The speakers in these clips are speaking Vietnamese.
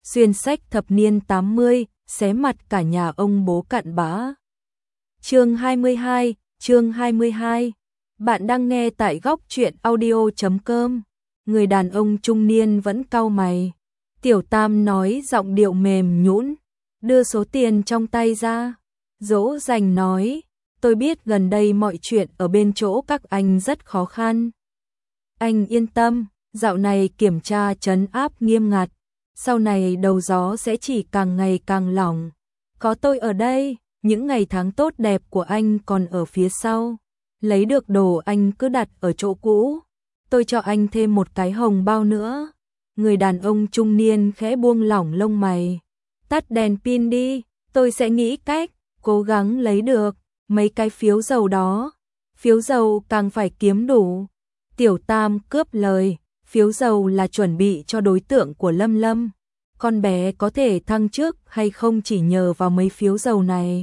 xuyên sách thập niên 80, xé mặt cả nhà ông bố cặn bã. Chương 22. Bạn đang nghe tại góc truyện audio.com. Người đàn ông trung niên vẫn cau mày. Tiểu Tam nói giọng điệu mềm nhũn, đưa số tiền trong tay ra, dỗ dành nói, tôi biết gần đây mọi chuyện ở bên chỗ các anh rất khó khăn. Anh yên tâm, dạo này kiểm tra trấn áp nghiêm ngặt, sau này đầu gió sẽ chỉ càng ngày càng lỏng. Có tôi ở đây, những ngày tháng tốt đẹp của anh còn ở phía sau. Lấy được đồ anh cứ đặt ở chỗ cũ, tôi cho anh thêm một cái hồng bao nữa. Người đàn ông trung niên khẽ buông lỏng lông mày. Tắt đèn pin đi, tôi sẽ nghĩ cách, cố gắng lấy được mấy cái phiếu dầu đó. Phiếu dầu càng phải kiếm đủ. Tiểu Tam cướp lời, phiếu dầu là chuẩn bị cho đối tượng của Lâm Lâm. Con bé có thể thăng chức hay không chỉ nhờ vào mấy phiếu dầu này.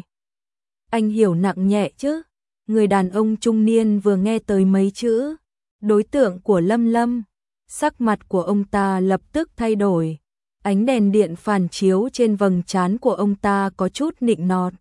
Anh hiểu nặng nhẹ chứ? Người đàn ông trung niên vừa nghe tới mấy chữ đối tượng của Lâm Lâm, sắc mặt của ông ta lập tức thay đổi. Ánh đèn điện phản chiếu trên vầng trán của ông ta có chút nịnh nọt.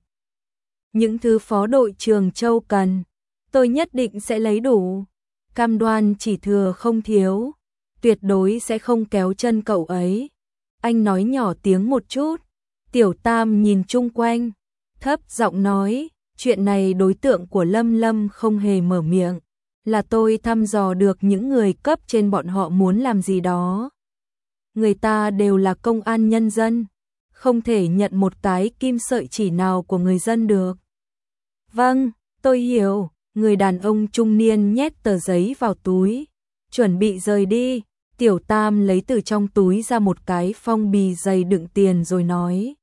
Những thứ phó đội trưởng Châu cần, tôi nhất định sẽ lấy đủ. Cam đoan chỉ thừa không thiếu, tuyệt đối sẽ không kéo chân cậu ấy. Anh nói nhỏ tiếng một chút. Tiểu Tam nhìn chung quanh, thấp giọng nói, chuyện này đối tượng của Lâm Lâm không hề mở miệng, là tôi thăm dò được những người cấp trên bọn họ muốn làm gì đó. Người ta đều là công an nhân dân, không thể nhận một cái kim sợi chỉ nào của người dân được. Vâng, tôi hiểu. Người đàn ông trung niên nhét tờ giấy vào túi, chuẩn bị rời đi. Tiểu Tam lấy từ trong túi ra một cái phong bì dày đựng tiền rồi nói.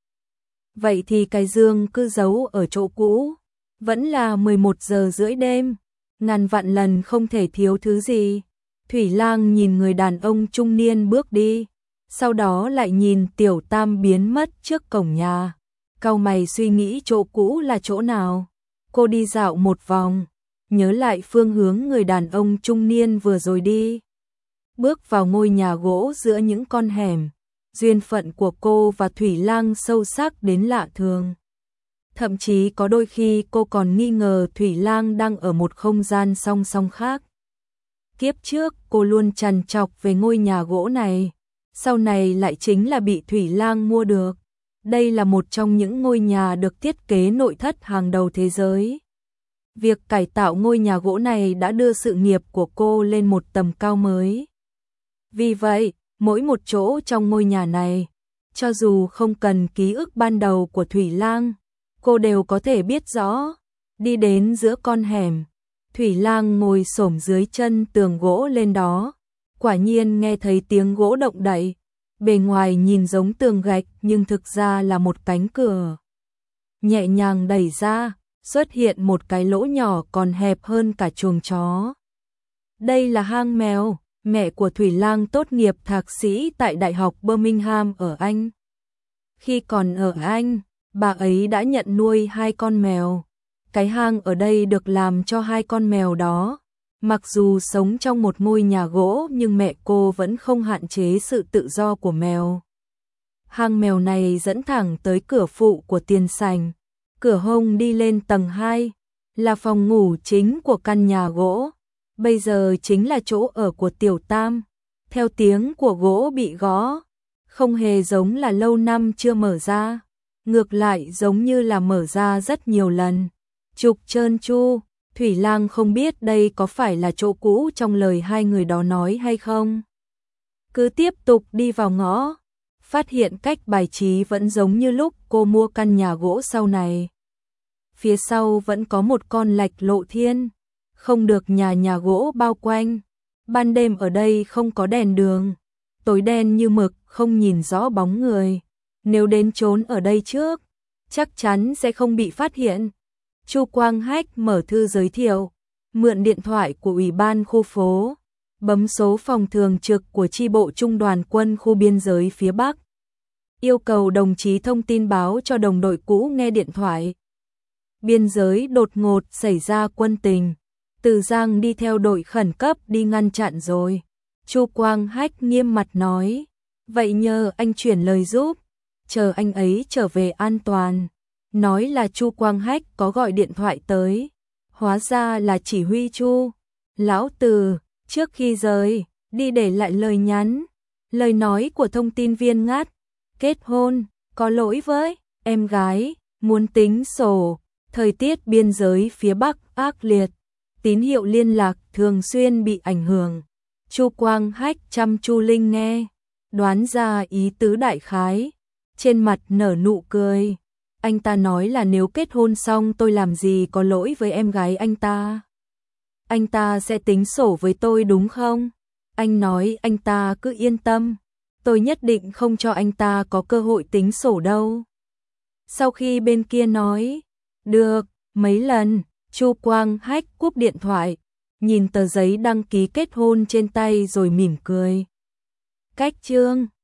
Vậy thì cái dương cứ giấu ở chỗ cũ. Vẫn là 11 giờ rưỡi đêm, ngàn vạn lần không thể thiếu thứ gì. Thủy Lang nhìn người đàn ông trung niên bước đi, sau đó lại nhìn Tiểu Tam biến mất trước cổng nhà. Cau mày suy nghĩ chỗ cũ là chỗ nào. Cô đi dạo một vòng, nhớ lại phương hướng người đàn ông trung niên vừa rồi đi. Bước vào ngôi nhà gỗ giữa những con hẻm, duyên phận của cô và Thủy Lang sâu sắc đến lạ thường. Thậm chí có đôi khi cô còn nghi ngờ Thủy Lang đang ở một không gian song song khác. Kiếp trước cô luôn trằn trọc về ngôi nhà gỗ này, sau này lại chính là bị Thủy Lang mua được. Đây là một trong những ngôi nhà được thiết kế nội thất hàng đầu thế giới. Việc cải tạo ngôi nhà gỗ này đã đưa sự nghiệp của cô lên một tầm cao mới. Vì vậy, mỗi một chỗ trong ngôi nhà này, cho dù không cần ký ức ban đầu của Thủy Lang, cô đều có thể biết rõ. Đi đến giữa con hẻm, Thủy Lang ngồi xổm dưới chân tường gỗ lên đó, quả nhiên nghe thấy tiếng gỗ động đậy. Bề ngoài nhìn giống tường gạch nhưng thực ra là một cánh cửa. Nhẹ nhàng đẩy ra, xuất hiện một cái lỗ nhỏ còn hẹp hơn cả chuồng chó. Đây là hang mèo. Mẹ của Thủy Lang tốt nghiệp thạc sĩ tại Đại học Birmingham ở Anh. Khi còn ở Anh, bà ấy đã nhận nuôi 2 con mèo. Cái hang ở đây được làm cho 2 con mèo đó. Mặc dù sống trong một ngôi nhà gỗ nhưng mẹ cô vẫn không hạn chế sự tự do của mèo. Hang mèo này dẫn thẳng tới cửa phụ của tiền sảnh. Cửa hông đi lên tầng 2, là phòng ngủ chính của căn nhà gỗ. Bây giờ chính là chỗ ở của Tiểu Tam. Theo tiếng của gỗ bị gõ, không hề giống là lâu năm chưa mở ra, ngược lại giống như là mở ra rất nhiều lần. Trục trơn tru, Thủy Lang không biết đây có phải là chỗ cũ trong lời hai người đó nói hay không. Cứ tiếp tục đi vào ngõ, phát hiện cách bài trí vẫn giống như lúc cô mua căn nhà gỗ sau này. Phía sau vẫn có một con lạch lộ thiên, không được nhà gỗ bao quanh. Ban đêm ở đây không có đèn đường, tối đen như mực, không nhìn rõ bóng người. Nếu đến trốn ở đây trước, chắc chắn sẽ không bị phát hiện. Chu Quang Hách mở thư giới thiệu, mượn điện thoại của Ủy ban khu phố, bấm số phòng thường trực của chi bộ Trung đoàn quân khu biên giới phía Bắc. Yêu cầu đồng chí thông tin báo cho đồng đội cũ nghe điện thoại. Biên giới đột ngột xảy ra quân tình. Từ Giang đi theo đội khẩn cấp đi ngăn chặn rồi. Chu Quang Hách nghiêm mặt nói. Vậy nhờ anh chuyển lời giúp, chờ anh ấy trở về an toàn. Nói là Chu Quang Hách có gọi điện thoại tới, hóa ra là chỉ huy Chu. Lão Từ, trước khi rời, đi để lại lời nhắn. Lời nói của thông tin viên ngắt, kết hôn, có lỗi với em gái, muốn tính sổ, thời tiết biên giới phía Bắc ác liệt, tín hiệu liên lạc thường xuyên bị ảnh hưởng. Chu Quang Hách chăm chú Linh nghe, đoán ra ý tứ đại khái, trên mặt nở nụ cười. Anh ta nói là nếu kết hôn xong tôi làm gì có lỗi với em gái anh ta. Anh ta sẽ tính sổ với tôi đúng không? Anh nói anh ta cứ yên tâm, tôi nhất định không cho anh ta có cơ hội tính sổ đâu. Sau khi bên kia nói, được, mấy lần, Chu Quang Hách cúp điện thoại, nhìn tờ giấy đăng ký kết hôn trên tay rồi mỉm cười. Cách chương